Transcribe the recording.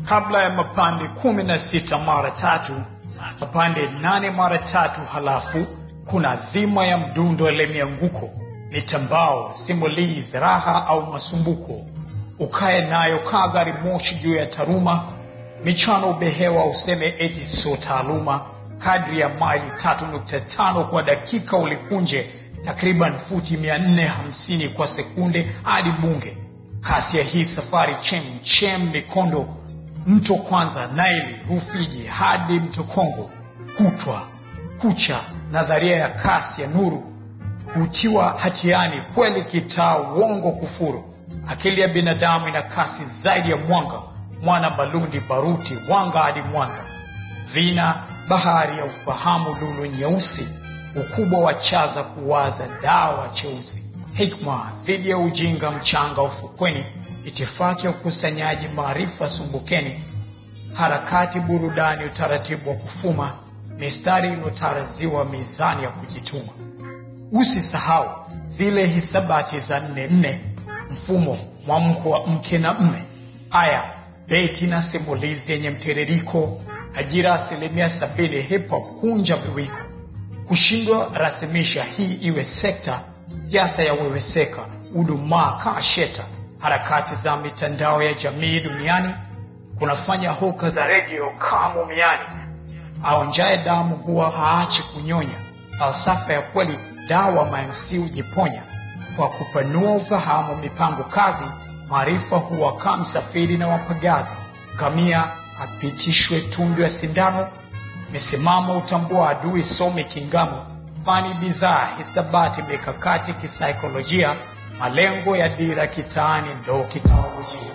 Kabla ya mapande 16 mara 3, mapande 8 mara 3, halafu kuna dhima ya mdundo ile mianguko, mitambao, simulizi, raha au masumbuko. Ukae nayo kaa gari moshi juu ya taruma, michano ubehewa useme eti so taaluma. Kadri ya maili 3.5 kwa dakika ulikunje, takriban futi 450 kwa sekunde hadi Bunge. Kasi ya hii safari chem mikondo, mto Kwanza, Naili, Rufiji hadi mto Kongo. Kutwa, kucha, nadharia ya kasi ya nuru, utiwa hatiani kweli kitaa, uongo kufuru. Akili ya binadamu ina kasi zaidi ya mwanga, mwana Malundi, Baruti, Wanga hadi Mwanza. Vina, bahari ya ufahamu, lulu nyeusi, ukubwa wa chaza kuwaza, dawa cheusi. Hikma, dhidi ya ujinga, mchanga ufukweni, itifaki ya ukusanyaji maarifa sumbukeni. Harakati, burudani, utaratibu wa kufuma, mistari iliyotaraziwa, mizani ya kujituma. Usisahau zile hisabati za 4-4, mfumo, mwamko wa mke na mme. Aya, beti na simulizi yenye mtiririko, ajira 70%, hip hop kunja viwiko. Kushindwa rasimisha hii iwe sekta, siasa ya weweseka, udumaa kasheta. Harakati za mitandao ya jamii duniani, kunafanya hoka za redio kama miani. Aonjaye damu huwa haachi kunyonya, falsafa ya kweli dawa ma-MC ujiponya. Kwa kupanua ufahamu mipango kazi, maarifa huwa kama msafiri na wapagazi. Kamia apitishwe tundu ya sindano, misimamo utambua adui some kingamo. Fani bidhaa, hisabati, mikakati kisaikolojia, malengo ya dira kitaani ndo kitaolojia.